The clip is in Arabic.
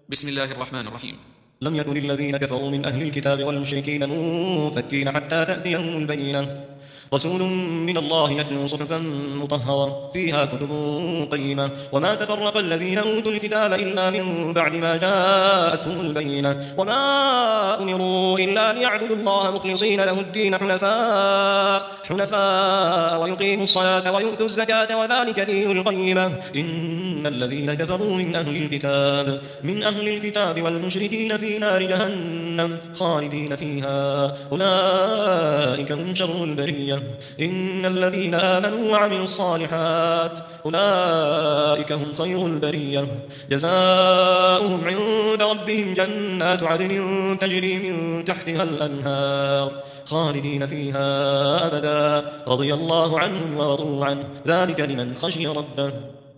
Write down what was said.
بسم الله الرحمن الرحيم. لم يكن الذين كفروا من أهل الكتاب والمشركين منفكين حتى تأتيهم البينة رسول من الله يتلو صحفا مطهرة فيها كتب قيمة وما تفرق الذين أوتوا الكتاب إلا من بعد ما جاءتهم البينة وما أمروا إلا ليعبدوا الله مخلصين له الدين حنفاء ويقيموا الصلاة ويؤتوا الزكاة وذلك دين القيمة إن الذين كفروا من أهل الكتاب والمشركين في نار جهنم خالدين فيها أولئك هم شر البرية إن الذين آمنوا وعملوا الصالحات أولئك هم خير البرية جزاؤهم عند ربهم جنات عدن تجري من تحتها الأنهار خالدين فيها أبدا رضي الله عنهم ورضوا عنه ذلك لمن خشي ربه.